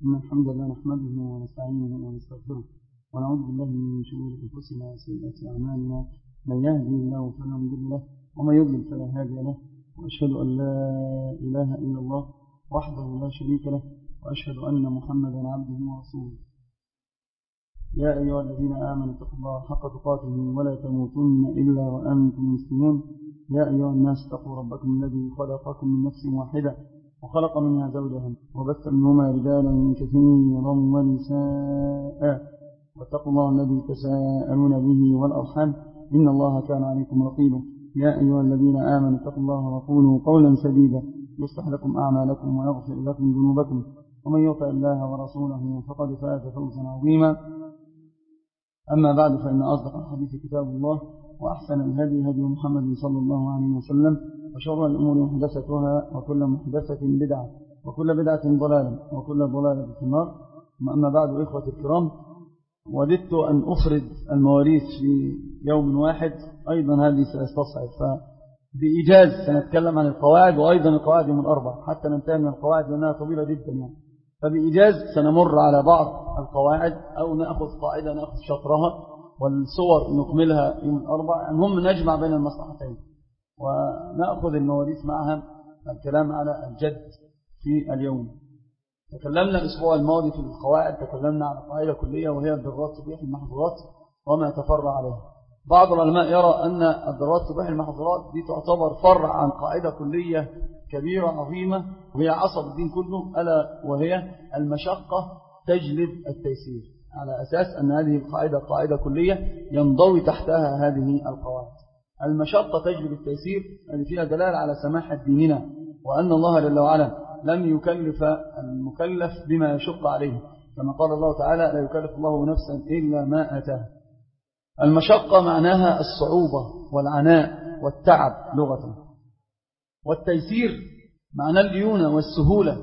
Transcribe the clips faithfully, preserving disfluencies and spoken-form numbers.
إن الحمد لله نحمده ونستعينه ونستغفره ونعوذ بالله من شرور أنفسنا وسيئات أعمالنا. من يهدي الله فلا مضل له ومن يضلل فلا هادي له، وأشهد أن لا إله إلا الله وحده لا شريك له، وأشهد أن محمدا عبده ورسوله. يا أيها الذين آمنوا اتقوا الله حق تقاته ولا تموتن إلا وأنتم مسلمون. يا أيها الناس اتقوا ربكم الذي خلقكم من نفس واحدة وخلق منها زوجها وبث منهما رجالا كثيرا ونساء، واتقوا الله الذي تساءلون به والأرحام إن الله كان عليكم رقيبا. يا أيها الذين آمنوا اتقوا الله وقولوا قولا سديدا يصلح لكم أعمالكم ويغفر لكم ذنوبكم، ومن يطع الله ورسوله فقد فاز فوزا عظيما. أما بعد، فإن أصدق الحديث كتاب الله، وأحسن الهدي هدي محمد صلى الله عليه وسلم، وشر الأمور محدثتها، وكل محدثة بدعة، وكل بدعة ضلالة، وكل ضلالة في النار. أما بعد، إخوة الكرام، وددت أن أفرد المواريث في يوم واحد، أيضا هذه سأستصعب، فبإيجاز سنتكلم عن القواعد، وأيضا القواعد يوم الأربع حتى ننتهي من القواعد لأنها طويلة جدا يعني. فبإيجاز سنمر على بعض القواعد، أو نأخذ قاعدة نأخذ شطرها، والصور نكملها يوم الأربع. المهم نجمع بين المصلحتين ونأخذ المواريث معها. الكلام على الجد في اليوم. تكلمنا الأسبوع الماضي في القواعد، تكلمنا على قاعدة كلية وهي الضرورات تبيح المحظورات وما تفرع عليها. بعض العلماء يرى أن الضرورات تبيح المحظورات دي تعتبر فرع عن قاعدة كلية كبيرة عظيمة، وهي عصب الدين كله، ألا وهي المشقة تجلب التيسير، على أساس أن هذه القاعدة قاعدة كلية ينضوي تحتها هذه القواعد. المشقة تجلب التيسير اللي فيها دلالة على سماحة ديننا، وأن الله جل وعلا لم يكلف المكلف بما يشق عليه، كما قال الله تعالى: لا يكلف الله نفسا إلا ما آتاها. المشقة معناها الصعوبة والعناء والتعب لغة، والتيسير معناه الليونة والسهولة.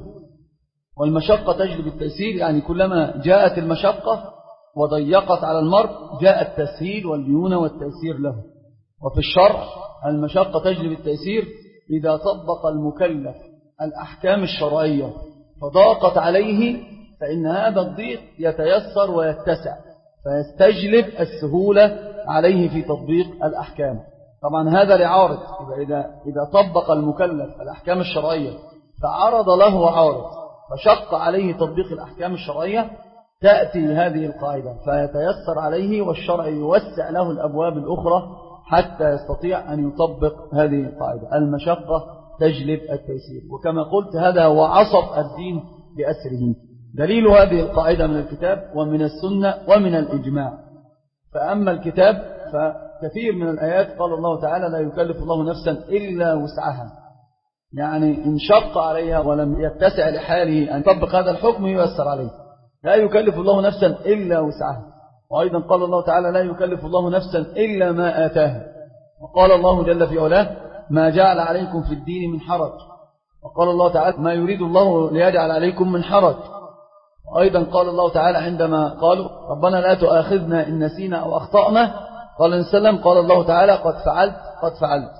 والمشقة تجلب التيسير، يعني كلما جاءت المشقة وضيقت على المرء جاء التسهيل والليونة والتيسير له. وفي الشرع المشقة تجلب التيسير إذا طبق المكلف الأحكام الشرعية فضاقت عليه، فإن هذا الضيق يتيسر ويتسع، فيستجلب السهولة عليه في تطبيق الأحكام. طبعا هذا لعارض، إذا, إذا طبق المكلف الأحكام الشرعية فعرض له عارض فشق عليه تطبيق الأحكام الشرعية، تأتي هذه القاعدة فيتيسر عليه، والشرع يوسع له الأبواب الأخرى حتى يستطيع أن يطبق هذه القاعدة. المشقة تجلب التيسير، وكما قلت هذا هو عصب الدين بأسره. دليل هذه القاعدة من الكتاب ومن السنة ومن الإجماع. فأما الكتاب فكثير من الآيات قال الله تعالى: لا يكلف الله نفسا إلا وسعها، يعني إن شق عليها ولم يتسع لحاله أن يطبق هذا الحكم ييسر عليه. لا يكلف الله نفسا إلا وسعها. وأيضا قال الله تعالى: لا يكلف الله نفسا إلا ما آتاها. وقال الله جل في علاه: ما جعل عليكم في الدين من حرج. وقال الله تعالى: ما يريد الله ليجعل عليكم من حرج. وأيضا قال الله تعالى عندما قالوا: ربنا لا تؤاخذنا إن نسينا أو أخطأنا، قال النبي صلى الله عليه وسلم: قال الله تعالى: قد فعلت قد فعلت.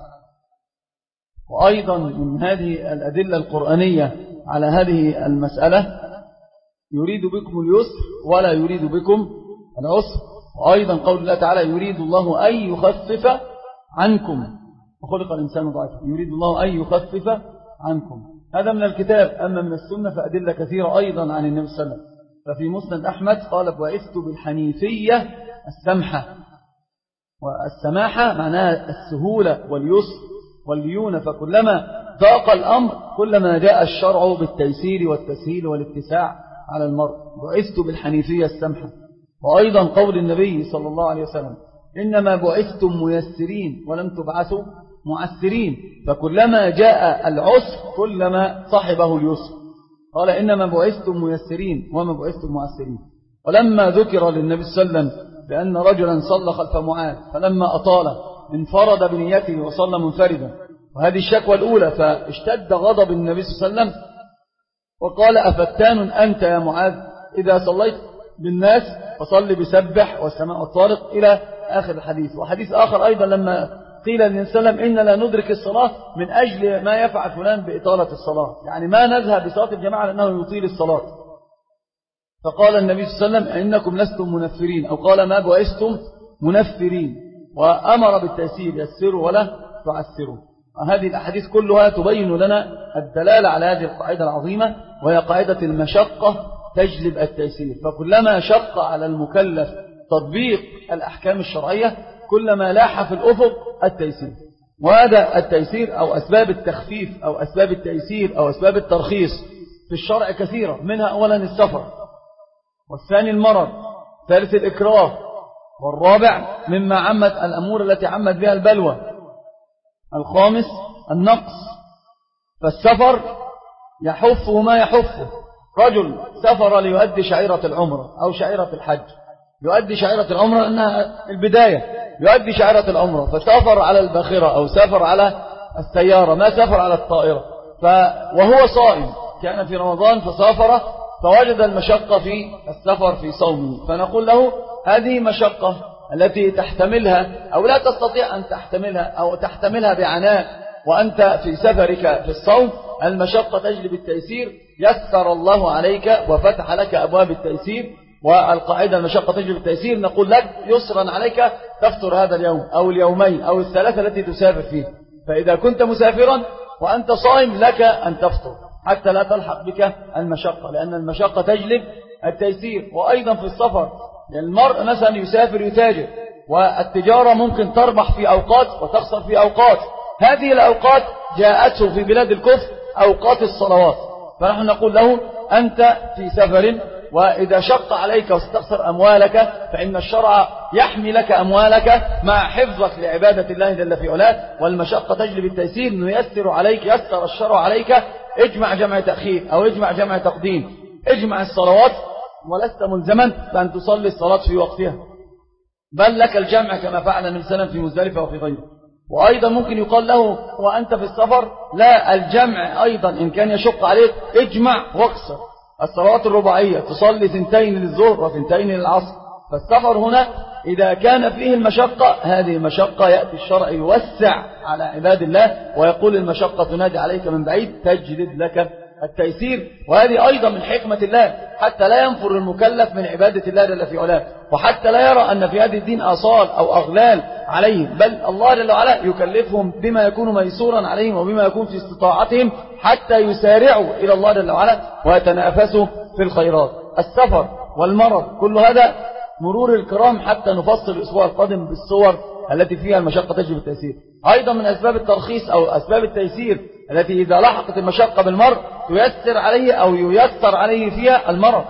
وأيضا من هذه الأدلة القرآنية على هذه المسألة: يريد بكم اليسر ولا يريد بكم العسر. وأيضا قول الله تعالى: يريد الله أن يخفف عنكم وخلق الإنسان ضعيفا. يريد الله أن يخفف عنكم. هذا من الكتاب. أما من السنة فأدلة كثيرة أيضا عن النبي صلى الله عليه وسلم. ففي مسند أحمد قال: بعثت بالحنيفية السمحة. والسماحة معناها السهولة واليسر والليونة، فكلما ضاق الأمر كلما جاء الشرع بالتيسير والتسهيل والاتساع على المرء. بعثت بالحنيفية السمحة. وأيضا قول النبي صلى الله عليه وسلم: إنما بعثتم ميسرين ولم تبعثوا معسرين، فكلما جاء العسر كلما صاحبه اليسر. قال: إنما بعثتم ميسرين وما بعثتم معسرين. ولما ذكر للنبي صلى الله عليه وسلم بأن رجلا صلى خلف معاذ فلما أطال انفرد بنيته وصلى منفردا، وهذه الشكوى الأولى، فاشتد غضب النبي صلى الله عليه وسلم وقال: أفتان أنت يا معاذ؟ إذا صليت بالناس فصل بسبح والسماء والطارق إلى آخر الحديث. وحديث آخر أيضا لما قيل للنبي صلى الله عليه وسلم: إن لا ندرك الصلاة من أجل ما يفعل فلان بإطالة الصلاة، يعني ما نذهب بصلاة الجماعة لأنه يطيل الصلاة. فقال النبي صلى الله عليه وسلم إنكم لستم منفرين، أو قال ما بعثتم منفرين، وأمر بالتيسير يسروا ولا تعسروا. هذه الأحاديث كلها تبين لنا الدلالة على هذه القاعدة العظيمة، وهي قاعدة المشقة تجلب التيسير. فكلما شق على المكلف تطبيق الأحكام الشرعية كلما لاح في الأفق التيسير. وهذا التيسير أو أسباب التخفيف أو أسباب التيسير أو أسباب الترخيص في الشرع كثيرة، منها أولا السفر، والثاني المرض، ثالث الإكراه، والرابع مما عمت الأمور التي عمت بها البلوى، الخامس النقص. فالسفر يحفه ما يحفه. رجل سافر ليؤدي شعيرة العمرة أو شعيرة الحج، يؤدي شعيرة العمرة أنها البداية، يؤدي شعيرة العمرة، فسافر على الباخرة أو سافر على السيارة، ما سافر على الطائرة، ف... وهو صائم كان في رمضان فسافر فوجد المشقة في السفر في صومه، فنقول له هذه مشقة التي تحتملها أو لا تستطيع أن تحتملها أو تحتملها بعناء وأنت في سفرك في الصوم، المشقة تجلب التيسير، يسر الله عليك وفتح لك أبواب التيسير. والقاعدة المشقة تجلب التيسير، نقول لك يسرا عليك تفطر هذا اليوم أو اليومين أو الثلاثة التي تسافر فيه. فإذا كنت مسافرا وأنت صائم لك أن تفطر حتى لا تلحق بك المشقة، لأن المشقة تجلب التيسير. وأيضا في السفر، المرء مثلا يسافر يتاجر، والتجارة ممكن تربح في أوقات وتخسر في أوقات، هذه الأوقات جاءته في بلاد الكفر أوقات الصلوات، فنحن نقول له أنت في سفر، وإذا شق عليك وستخسر أموالك فإن الشرع يحمي لك أموالك مع حفظك لعبادة الله جل في علاه. والمشقة تجلب التيسير، نيسر عليك، يسر الشرع عليك، اجمع جمع تأخير أو اجمع جمع تقديم، اجمع الصلوات، ولست ملزما بأن تصلي الصلاة في وقتها، بل لك الجمع كما فعل النبي صلى الله عليه وسلم في مزدلفة وفي غيره. وأيضا ممكن يقال له وأنت في السفر لا، الجمع أيضا إن كان يشق عليك اجمع واقصر الصلوات الرباعية، تصلي ثنتين للظهر وثنتين للعصر. فالسفر هنا إذا كان فيه المشقة، هذه المشقة يأتي الشرع يوسع على عباد الله ويقول المشقة تنادي عليك من بعيد، تجلب لك التيسير. وهذه أيضا من حكمة الله حتى لا ينفر المكلف من عبادة الله جل في علاه، وحتى لا يرى أن في هذه الدين آصال أو أغلال عليهم، بل الله جل وعلا يكلفهم بما يكون ميسورا عليهم وبما يكون في استطاعتهم حتى يسارعوا إلى الله جل وعلا ويتنافسوا في الخيرات. السفر والمرض كل هذا مرور الكرام حتى نفصل الأسبوع القادم بالصور التي فيها المشقة تجلب التيسير. أيضا من أسباب الترخيص أو أسباب التيسير التي إذا لحقت المشقة بالمرء تيسر عليه أو ييسر عليه فيها المرض.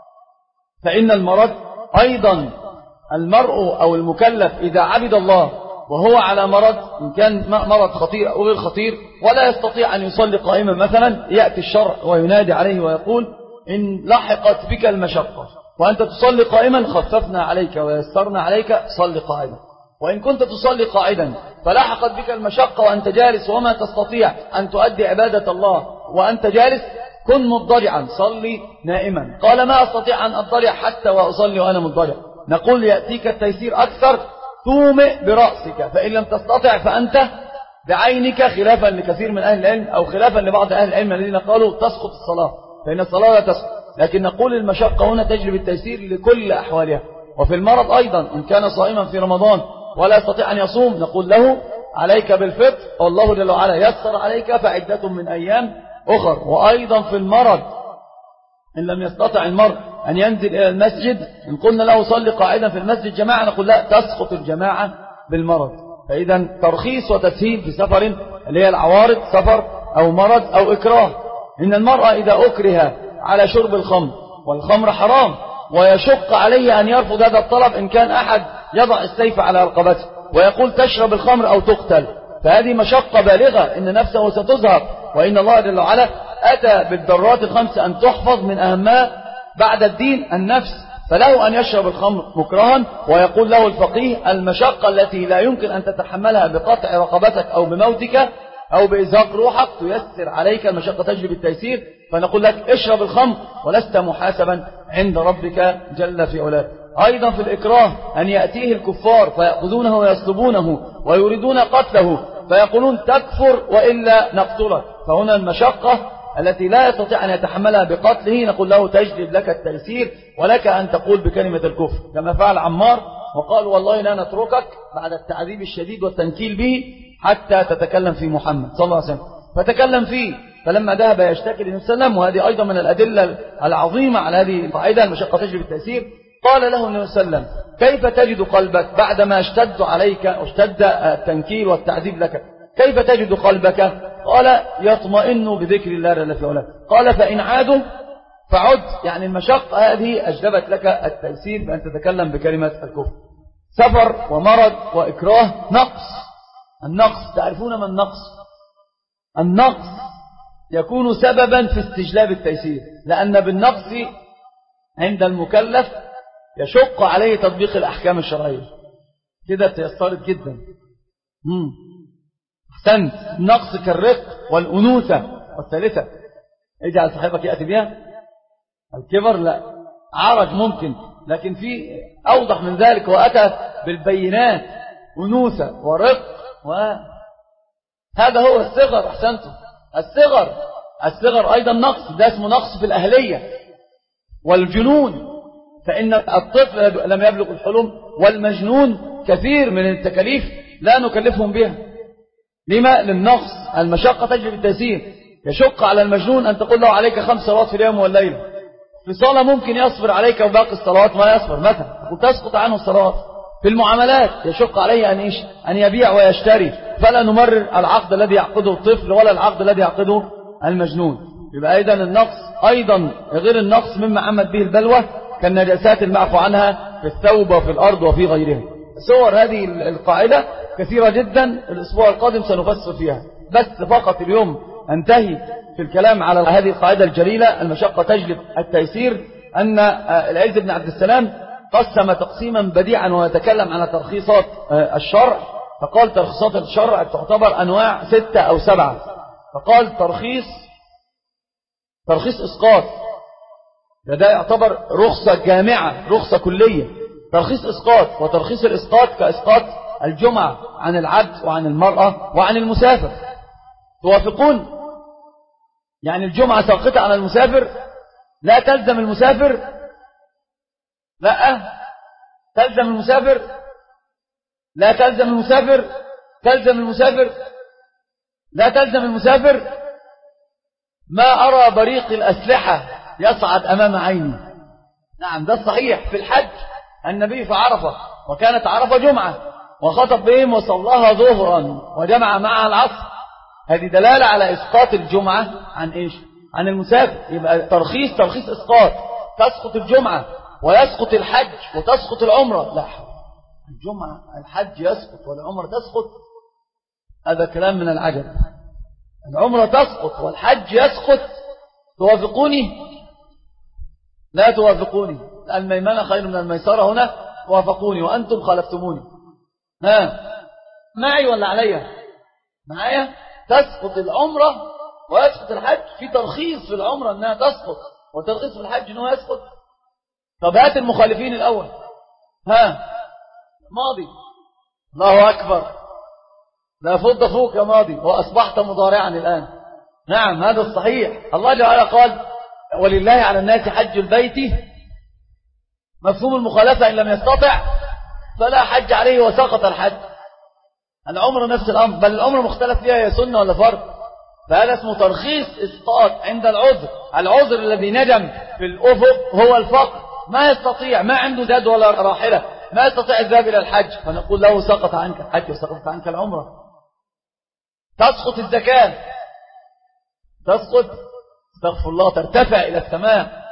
فإن المرض أيضا المرء أو المكلف إذا عبد الله وهو على مرض، إن كان مرض خطير أو غير خطير ولا يستطيع أن يصلي قائما مثلا، يأتي الشرع وينادي عليه ويقول إن لحقت بك المشقة وأنت تصلي قائما خففنا عليك ويسرنا عليك، صلي قائما. وإن كنت تصلي قاعدا فلحقت بك المشقة وأنت جالس وما تستطيع أن تؤدي عبادة الله وأنت جالس، كن مضطجعا، صلي نائما. قال ما أستطيع أن أضطجع حتى وأصلي وأنا مضطجع، نقول يأتيك التيسير أكثر، تومئ برأسك، فإن لم تستطع فأنت بعينك، خلافا لكثير من أهل العلم أو خلافا لبعض أهل العلم الذين قالوا تسقط الصلاة، فإن الصلاة لا تسقط. لكن نقول المشقة هنا تجلب التيسير لكل أحوالها. وفي المرض أيضا إن كان صائما في رمضان ولا يستطيع أن يصوم، نقول له عليك بالفطر، والله جل وعلا يسر عليك فعدة من أيام أخر. وأيضا في المرض إن لم يستطع المرء أن ينزل إلى المسجد، إن قلنا له صلي قاعدا في المسجد جماعة، نقول لا، تسقط الجماعة بالمرض. فإذا ترخيص وتسهيل في سفر اللي هي العوارض، سفر أو مرض أو إكراه. إن المرأة إذا أكره على شرب الخمر، والخمر حرام، ويشق عليه أن يرفض هذا الطلب، إن كان أحد يضع السيف على رقبته ويقول تشرب الخمر أو تقتل، فهذه مشقة بالغة إن نفسه ستزهق. وإن الله جل وعلا أتى بالضرورات الخمس أن تحفظ، من أهمها بعد الدين النفس، فله أن يشرب الخمر مكرها. ويقول له الفقيه المشقة التي لا يمكن أن تتحملها بقطع رقبتك أو بموتك أو بإزهاق روحك تيسر عليك، المشقة تجلب التيسير، فنقول لك اشرب الخمر ولست محاسبا عند ربك جل في علاه. أيضا في الإكراه أن يأتيه الكفار فيأخذونه ويصلبونه ويريدون قتله، فيقولون تكفر وإلا نقتلك، فهنا المشقة التي لا يستطيع أن يتحملها بقتله نقول له تجلب لك التيسير ولك أن تقول بكلمة الكفر كما فعل عمار، وقال والله لا نتركك بعد التعذيب الشديد والتنكيل به حتى تتكلم في محمد صلى الله عليه وسلم، فتكلم فيه. فلما ذهب يشتكي للنبي صلى الله عليه وسلم، وهذه أيضا من الأدلة العظيمة على هذه القاعدة المشقة تجلب التيسير، قال له النبي صلى الله عليه وسلم كيف تجد قلبك بعدما اشتد عليك واشتد التنكيل والتعذيب لك، كيف تجد قلبك؟ قال يطمئن بذكر الله جل في علاه. قال فإن عادوا فعد، يعني المشقة هذه أجلبت لك التيسير بأن تتكلم بكلمة الكفر. سفر ومرض وإكراه نقص. النقص تعرفون ما النقص؟ النقص يكون سببا في استجلاب التيسير، لأن بالنقص عند المكلف يشق عليه تطبيق الأحكام الشرعية. كده تيسرت جدا. مم. أحسنت. النقص كالرق والأنوثة. والثالثة اجعل صاحبك يأتي بها. الكبر لا، عرج ممكن، لكن في أوضح من ذلك، وأتى بالبينات أنوثة ورق، وهذا هو الصغر. أحسنتم. الصغر الصغر أيضا نقص، ده اسمه نقص في الأهلية. والجنون، فإن الطفل لم يبلغ الحلم، والمجنون كثير من التكاليف لا نكلفهم بها. لما؟ للنقص. المشقة تجلب التيسير. يشق على المجنون أن تقول له عليك خمس صلوات في اليوم والليلة، في صلاة ممكن يصبر عليك وباقي الصلوات ما يصبر مثلا، وتسقط عنه الصلوات. في المعاملات يشق عليه أن, إيش؟ أن يبيع ويشتري، فلا نمرر العقد الذي يعقده الطفل ولا العقد الذي يعقده المجنون. يبقى أيضا النقص أيضا غير النقص مما عمت به البلوى كالنجاسات المعفو عنها في الثوب وفي الأرض وفي غيرها. صور هذه القاعدة كثيرة جدا، الأسبوع القادم سنفسر فيها، بس فقط اليوم أنتهي في الكلام على هذه القاعدة الجليلة المشقة تجلب التيسير. أن العز بن عبد السلام قسم تقسيما بديعا ويتكلم على ترخيصات الشرع، فقال ترخيصات الشرع تعتبر أنواع ستة أو سبعة. فقال ترخيص ترخيص إسقاط، ده يعتبر رخصة جامعة، رخصة كلية. ترخيص إسقاط، وترخيص الإسقاط كإسقاط الجمعة عن العبد وعن المرأة وعن المسافر. توافقون؟ يعني الجمعة ساقطة على المسافر، لا تلزم المسافر، لا تلزم المسافر، لا تلزم المسافر، تلزم المسافر، لا تلزم المسافر. ما أرى بريق الأسلحة يصعد أمام عيني. نعم ده الصحيح. في الحج النبي في عرفة، وكانت عرفة جمعة، وخطب بهم وصلاها ظهرا وجمع معها العصر. هذه دلالة على إسقاط الجمعة عن إيش؟ عن المسافر. يبقى ترخيص ترخيص إسقاط، تسقط الجمعة ويسقط الحج وتسقط العمرة. لا، الجمعة الحج يسقط والعمرة تسقط، هذا كلام من العجب. العمرة تسقط والحج يسقط. توافقوني؟ لا توافقوني. الميمنة خير من الميسرة. هنا توافقوني وأنتم خالفتموني. ها معي ولا عليا؟ معايا. تسقط العمرة ويسقط الحج. في ترخيص في العمرة أنها تسقط، وترخيص في الحج أنه يسقط. طب هات المخالفين الأول. ها ماضي. الله أكبر، لا فض فوق يا ماضي، وأصبحت مضارعا الآن. نعم هذا الصحيح. الله جل وعلا قال ولله على الناس حج البيت، مفهوم المخالفة إن لم يستطع فلا حج عليه وسقط الحج. العمر نفس الأمر، بل العمر مختلف فيها هي سنة ولا فرض. فهذا اسمه ترخيص إسقاط عند العذر. العذر الذي ندم في الأفق هو الفقر، ما يستطيع، ما عنده زاد ولا راحلة، ما يستطيع الذهاب إلى الحج، فنقول له سقط عنك الحج وسقط عنك العمرة. تسقط الزكاة، تسقط استغفر الله ترتفع إلى السماء.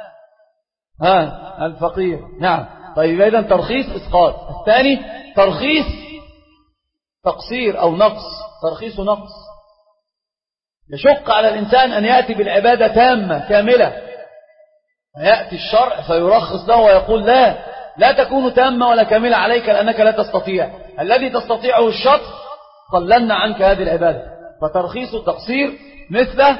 ها الفقير. نعم. طيب إذا ترخيص إسقاط. الثاني ترخيص تقصير أو نقص. ترخيص نقص، يشق على الإنسان أن يأتي بالعبادة تامة كاملة، يأتي الشرع فيرخص له ويقول لا لا تكون تامة ولا كاملة عليك لأنك لا تستطيع، الذي تستطيعه الشطر قللنا عنك هذه العبادة. فترخيص التقصير مثله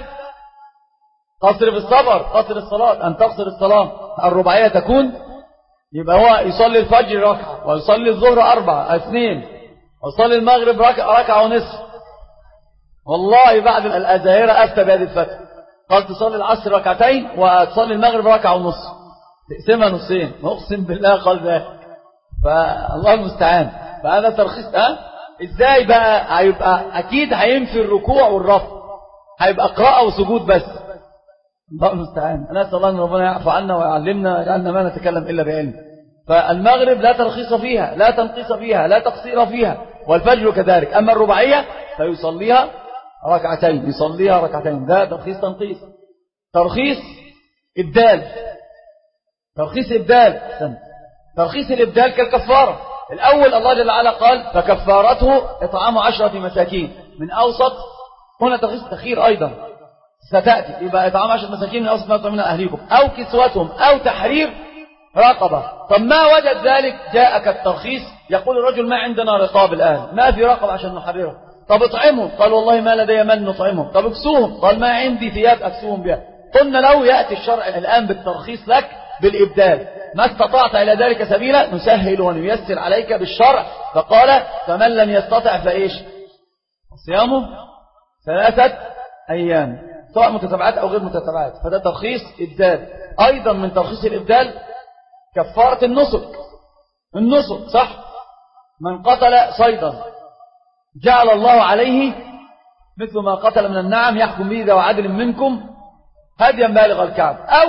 قصر في السفر، قصر الصلاة، أن تقصر الصلاة الرباعية تكون، يبقى هو يصلي الفجر ركعة، ويصلي الظهر أربعة اثنين، ويصلي المغرب ركعة, ركعة ونصف. والله بعد الأزاهرة أفتى بهذه الفتوى، قال تصلي العصر ركعتين وتصلي المغرب ركعة ونص، تقسمها نصين، أقسم بالله قال ذلك. فالله المستعان. فهذا ترخيص. أه؟ إزاي بقى؟ هيبقى أكيد هينفي الركوع والرفع، هيبقى قراءة وسجود بس. الله المستعان. أنا أسأل الله أن ربنا يعفو عنا ويعلمنا ويجعلنا ما نتكلم إلا بعلم. فالمغرب لا ترخيص فيها، لا تنقيص فيها، لا تقصير فيها، والفجر كذلك. أما الرباعية فيصليها ركعتين، يصليها ركعتين، ده ترخيص تنقيص. ترخيص إبدال، ترخيص إبدال سنة. ترخيص الإبدال كالكفارة. الأول الله جل وعلا قال فكفارته إطعام عشرة مساكين من أوسط، هنا ترخيص تخير أيضا ستأتي، يبقى إطعام عشرة مساكين من أوسط ما تطعمون أهليكم، أو كسوتهم، أو تحرير رقبة. طب ما وجد ذلك جاءك الترخيص، يقول الرجل ما عندنا رقاب الآن، ما في رقبة عشان نحررها. طب اطعمهم، قال والله ما لدي من نطعمهم. طب اكسوهم، قال ما عندي ثياب أكسوهم بها. قلنا لو يأتي الشرع الآن بالترخيص لك بالإبدال، ما استطعت إلى ذلك سبيلا نسهل ونيسر عليك بالشرع. فقال فمن لم يستطع فإيش؟ صيامه ثلاثة أيام، سواء متتابعات أو غير متتابعات. فده ترخيص إبدال. أيضا من ترخيص الإبدال كفارة النسك. النسك صح، من قتل صيدا جعل الله عليه مثل ما قتل من النعم يحكم به ذو عدل منكم هديا بالغ الكعب، أو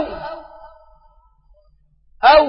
أو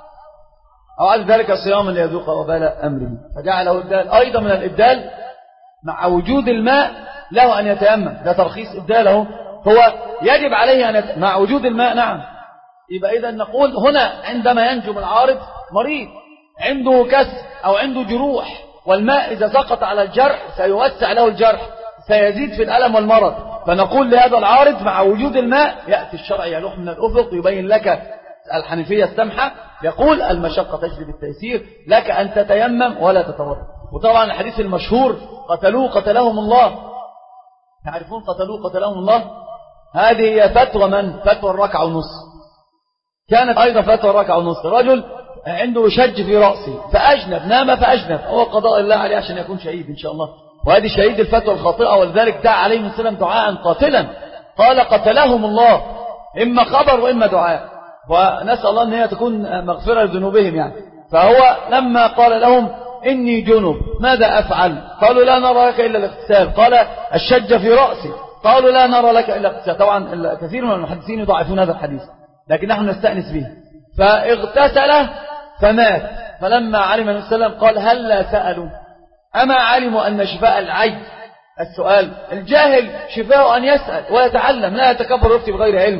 أو على ذلك صياما ليذوق وبال أمره. فجعله الإبدال. أيضا من الإبدال مع وجود الماء له أن يتيمم، ده ترخيص إبداله. هو يجب عليه أن يت... مع وجود الماء. نعم. يبقى إذا نقول هنا عندما ينجم العارض مريض عنده كسر أو عنده جروح، والماء إذا سقط على الجرح سيوسع له الجرح، سيزيد في الألم والمرض. فنقول لهذا العارض مع وجود الماء يأتي الشرع يلوح من الأفق يبين لك الحنفية السمحة، يقول المشقة تجلب بالتيسير، لك أن تتيمم ولا تتوضا. وطبعا الحديث المشهور قتلوه قتلهم الله، تعرفون قتلوه قتلهم الله، هذه هي فتوى من؟ فتوى الركعة ونص. كانت أيضا فتوى الركعة ونص. رجل عنده شج في رأسه فأجنب، نام فأجنب، هو قضاء الله عليه عشان يكون شهيد إن شاء الله، وهذه شهيد الفتوى الخاطئة، ولذلك دعا عليه من سلم دعاء قاتلا، قال قتلهم الله، إما خبر وإما دعاء، ونسأل الله أن هي تكون مغفرة لذنوبهم يعني. فهو لما قال لهم إني جنب ماذا أفعل؟ قالوا لا نرى لك إلا الاغتسال. قال الشج في رأسي، قالوا لا نرى لك إلا الاغتسال. طبعا كثير من المحدثين يضعفون هذا الحديث، لكن نحن نستأنس به. فاغتسل فمات. فلما علم النبي صلى الله عليه وسلم قال هل لا سألوا؟ أما علموا أن شفاء العي السؤال؟ الجاهل شفاء أن يسأل ويتعلم، لا يتكبر ويفتي بغير علم.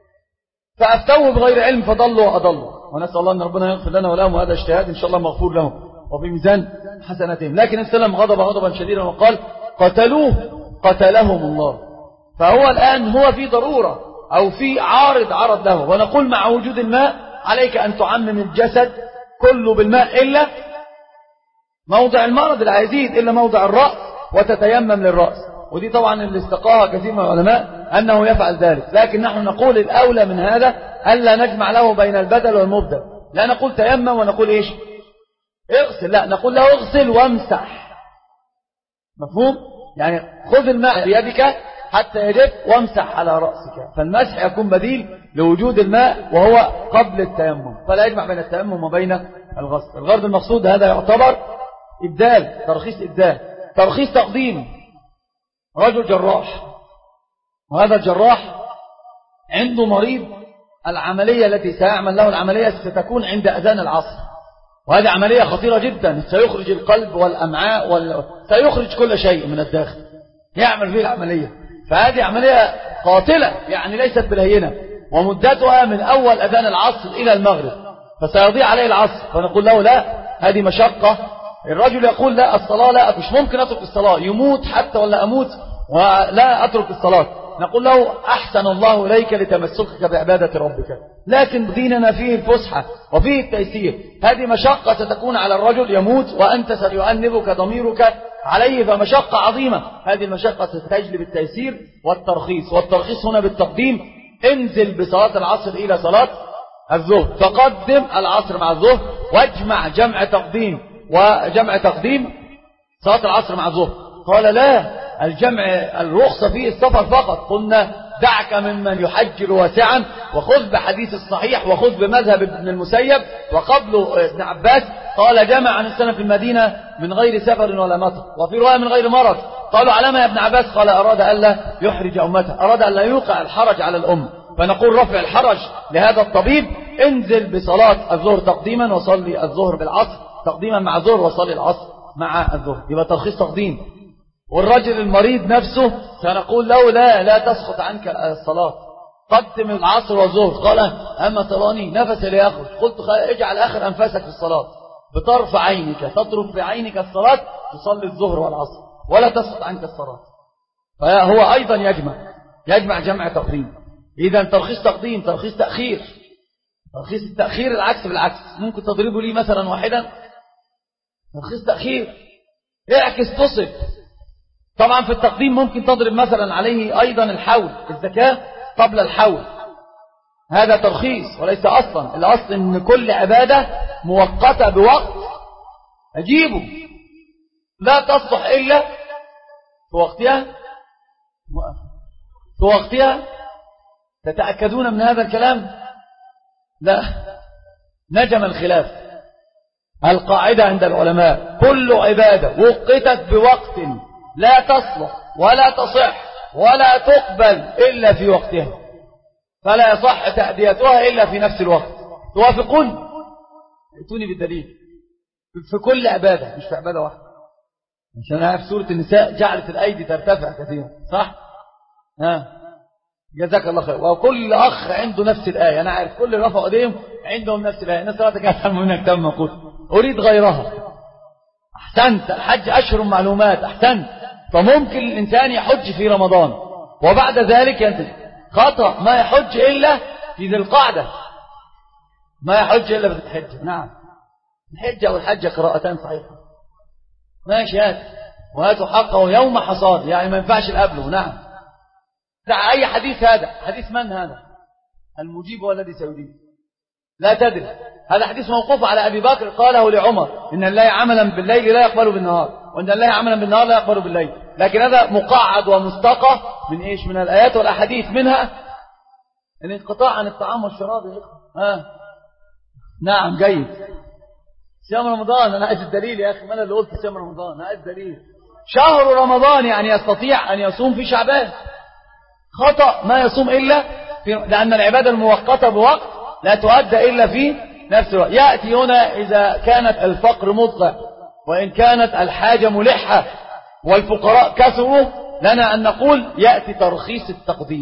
فأفتوه بغير علم فضلوا وأضلوا، ونسأل الله أن ربنا يغفر لنا ولهم، وهذا اجتهاد إن شاء الله مغفور لهم وفي ميزان حسناتهم. لكن السلام غضب غضبا شديدا وقال قتلوه قتلهم الله. فهو الآن هو في ضرورة أو في عارض عرض له، ونقول مع وجود الماء عليك أن تعمم الجسد كله بالماء إلا موضع المرض اللي هيزيد، إلا موضع الرأس، وتتيمم للرأس. ودي طبعا اللي استقاها كثير من العلماء أنه يفعل ذلك، لكن نحن نقول الأولى من هذا ألا نجمع له بين البدل والمبدل. لا نقول تيمم ونقول إيش اغسل، لا نقول له اغسل وامسح. مفهوم؟ يعني خذ الماء بيدك حتى يجب وامسح على رأسك. فالمسح يكون بديل لوجود الماء وهو قبل التيمم، فلا يجمع بين التيمم وبين الغسل. الغرض المقصود هذا يعتبر إبدال، ترخيص إبدال. ترخيص تقديم، رجل جراح، وهذا الجراح عنده مريض، العملية التي سيعمل له العملية ستكون عند أذان العصر، وهذه عملية خطيرة جدا، سيخرج القلب والأمعاء وال... سيخرج كل شيء من الداخل يعمل فيه العملية. فهذه عملية قاتلة يعني ليست بالهينة، ومدتها من أول أذان العصر إلى المغرب، فسيضيع عليه العصر. فنقول له لا، هذه مشقة. الرجل يقول لا الصلاة لا، مش ممكن أترك الصلاة، يموت حتى ولا أموت ولا أترك الصلاة. نقول له أحسن الله إليك لتمسكك بعبادة ربك، لكن ديننا فيه الفسحة وفيه التيسير. هذه مشقة ستكون على الرجل، يموت وأنت سيؤنبك ضميرك عليه، فمشقة عظيمة. هذه المشقة ستجلب التيسير والترخيص. والترخيص هنا بالتقديم، انزل بصلاة العصر إلى صلاة الظهر، فقدم العصر مع الظهر، واجمع جمع تقديم وجمع تقديم صلاة العصر مع الظهر. قال لا، الجمع الرخصة فيه السفر فقط. قلنا دعك ممن يحجر واسعا، وخذ بحديث الصحيح، وخذ بمذهب ابن المسيب وقبله ابن عباس قال جمع عن السنة في المدينة من غير سفر ولا مطر، وفي رواية من غير مرض. قالوا على ما يا ابن عباس؟ قال أراد ألا يحرج أمته، أراد ألا يوقع الحرج على الأمة. فنقول رفع الحرج لهذا الطبيب، انزل بصلاة الظهر تقديما وصلي الظهر بالعصر تقديما مع الظهر، وصلي العصر مع الظهر، يبقى ترخيص تقديم. والرجل المريض نفسه سنقول له لا لا تسقط عنك الصلاة، قدم العصر والظهر. قال أما تراني نفسي لا يخرج، قلت اجعل آخر أنفاسك في الصلاة، بطرف عينك تطرف في عينك الصلاة، تصلي الظهر والعصر ولا تسقط عنك الصلاة. فهو أيضا يجمع يجمع جمع تقديم. إذا ترخيص تقديم، ترخيص تأخير. ترخيص التأخير العكس بالعكس، ممكن تضربه لي مثلا واحدا ترخيص تأخير، اعكس تصب. طبعا في التقديم ممكن تضرب مثلا عليه أيضا الحول، الزكاة قبل الحول، هذا ترخيص وليس أصلا. الأصل أن كل عبادة مؤقتة بوقت أجيبه، لا تصلح إلا في وقتها في وقتها. تتأكدون من هذا الكلام؟ لا، نجم الخلاف. القاعدة عند العلماء كل عبادة وقتت بوقت لا تصلح ولا تصح ولا تقبل إلا في وقتها، فلا يصح تأديتها إلا في نفس الوقت. توافقون؟ ائتوني بالدليل في كل عبادة، مش في عبادة واحدة. عشان في سورة النساء جعلت الأيدي ترتفع كثيرا، صح؟ ها، جزاك الله خير. وكل أخ عنده نفس الآية، أنا عارف كل رفع أيديهم عندهم نفس الآية. الناس لا تكلم منك تم مقول أريد غيرها. أحسنت، الحج أشهر معلومات، أحسنت. فممكن الإنسان يحج في رمضان وبعد ذلك ينتهي. خطأ، ما يحج إلا في ذي القعدة، ما يحج إلا في الحج. نعم، الحجة والحجة قراءتان صحيحة. ماشي، هات وهاتوا حقه يوم حصاد، يعني ما ينفعش القبله. نعم، دع أي حديث. هذا حديث من هذا؟ المجيب هو الذي سيجيب، لا تدري. هذا حديث موقوف على أبي بكر قاله لعمر إن الله عملا بالليل لا يقبل بالنهار، وإن الله عملا بالنهار لا يقبل بالليل. لكن هذا مقعد ومستقى من إيش؟ من الآيات والأحاديث، منها الانقطاع عن الطعام والشراب. ها، نعم، جيد. صيام رمضان، أنا عايز الدليل يا أخي، ما أنا اللي قلت صيام رمضان، أنا عايز دليل. شهر رمضان يعني يستطيع أن يصوم في شعبان. خطأ، ما يصوم إلا في، لأن العبادة المؤقتة بوقت لا تؤدى إلا في نفس الوقت. يأتي هنا إذا كانت الفقر مطلع وإن كانت الحاجة ملحة والفقراء كثروا، لنا أن نقول يأتي ترخيص التقديم،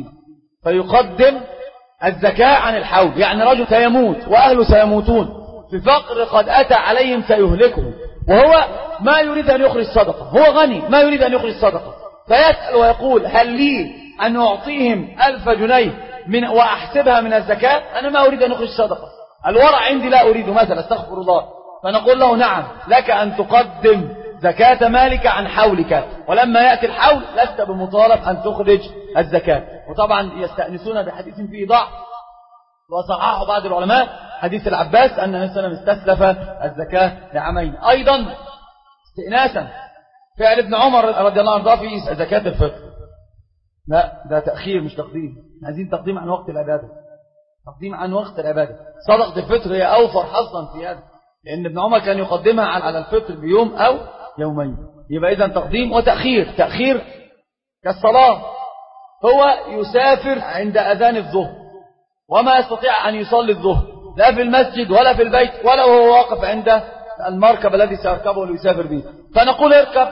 فيقدم الزكاة عن الحول. يعني رجل سيموت وأهله سيموتون في فقر قد أتى عليهم سيهلكهم، وهو ما يريد أن يخرج صدقة، هو غني ما يريد أن يخرج صدقة، فيسأل ويقول هل لي أن أعطيهم ألف جنيه من وأحسبها من الزكاة؟ أنا ما أريد أن أخرج صدقة، الورع عندي لا أريد مثلا، استغفر الله. فنقول له نعم، لك أن تقدم زكاة مالك عن حولك، ولما يأتي الحول لست بمطالب أن تخرج الزكاة. وطبعا يستأنسون بحديث فيه ضعف وصححه بعض العلماء، حديث العباس أن النبي صلى الله عليه وسلم استسلف الزكاة لعامين. أيضا استئناسا فعل ابن عمر رضي الله عنه في زكاة الفطر، لا ده تأخير مش تقديم، عايزين تقديم عن وقت العبادة، تقديم عن وقت العبادة. صدقة الفطر هي أوفر حظا في هذا، لأن ابن عمر كان يقدمها على الفطر بيوم أو يومين. يبقى إذن تقديم وتأخير. تأخير كالصلاة، هو يسافر عند أذان الظهر وما يستطيع أن يصلي الظهر لا في المسجد ولا في البيت ولا هو واقف عند المركب الذي سيركبه ليسافر به، فنقول اركب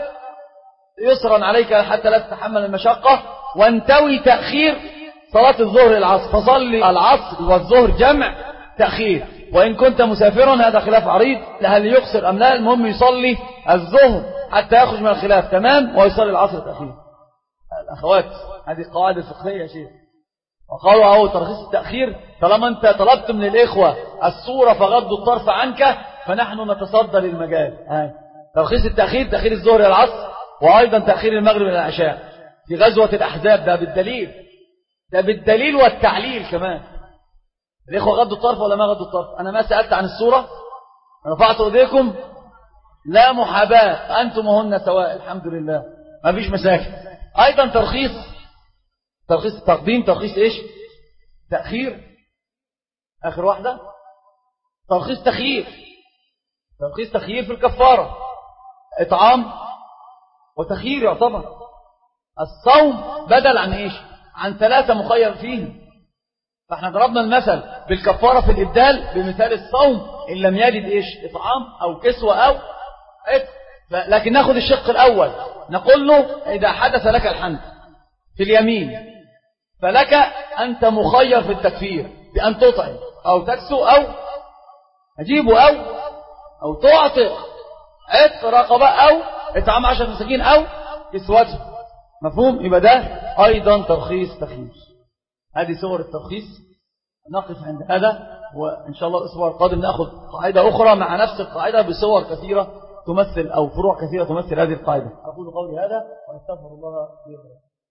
يسرا عليك حتى لا تتحمل المشقة، وانتوي تأخير صلاة الظهر العصر، فصلي العصر والظهر جمع تأخير. وإن كنت مسافرا هذا خلاف عريض، هل يقصر أم لا، المهم يصلي الظهر حتى يخرج من الخلاف تمام، ويصلي العصر تأخير. الأخوات هذه قواعد فقهية يا شيخ. وقالوا أهو ترخيص التأخير، طالما أنت طلبت من الإخوة الصورة فغضوا الطرف عنك، فنحن نتصدى للمجال. هاي ترخيص التأخير، تأخير الظهر إلى العصر، وأيضا تأخير المغرب إلى العشاء في غزوة الأحزاب، ده بالدليل، ده بالدليل والتعليل كمان. الإخوة غضوا الطرف ولا ما غضوا الطرف؟ أنا ما سألت عن الصورة، رفعت أيديكم، لا محاباة، أنتم وهن سواء، الحمد لله ما فيش مشاكل. أيضا ترخيص ترخيص تقديم، ترخيص إيش؟ تأخير. آخر واحدة ترخيص تخيير. ترخيص تخيير في الكفارة، إطعام وتخيير يعتبر. الصوم بدل عن إيش؟ عن ثلاثة مخير فيه. فاحنا ضربنا المثل بالكفارة في الإبدال بمثال الصوم إن لم يجد إيش؟ إطعام أو كسوة أو إطعام. لكن ناخد الشق الأول، نقول له إذا حدث لك الحنث في اليمين فلك أنت مخير في التكفير بأن تطعم أو تكسو أو أجيبه أو أو تعطق عتق رقبة أو إطعام عشر مساكين أو كسوته. مفهوم؟ يبقى ده أيضا ترخيص تخيير. هذه صور الترخيص. نقف عند هذا، وإن شاء الله الأسبوع القادم نأخذ قاعدة أخرى مع نفس القاعدة بصور كثيرة تمثل أو فروع كثيرة تمثل هذه القاعدة. أقول قولي هذا وأستغفر الله لي ولكم.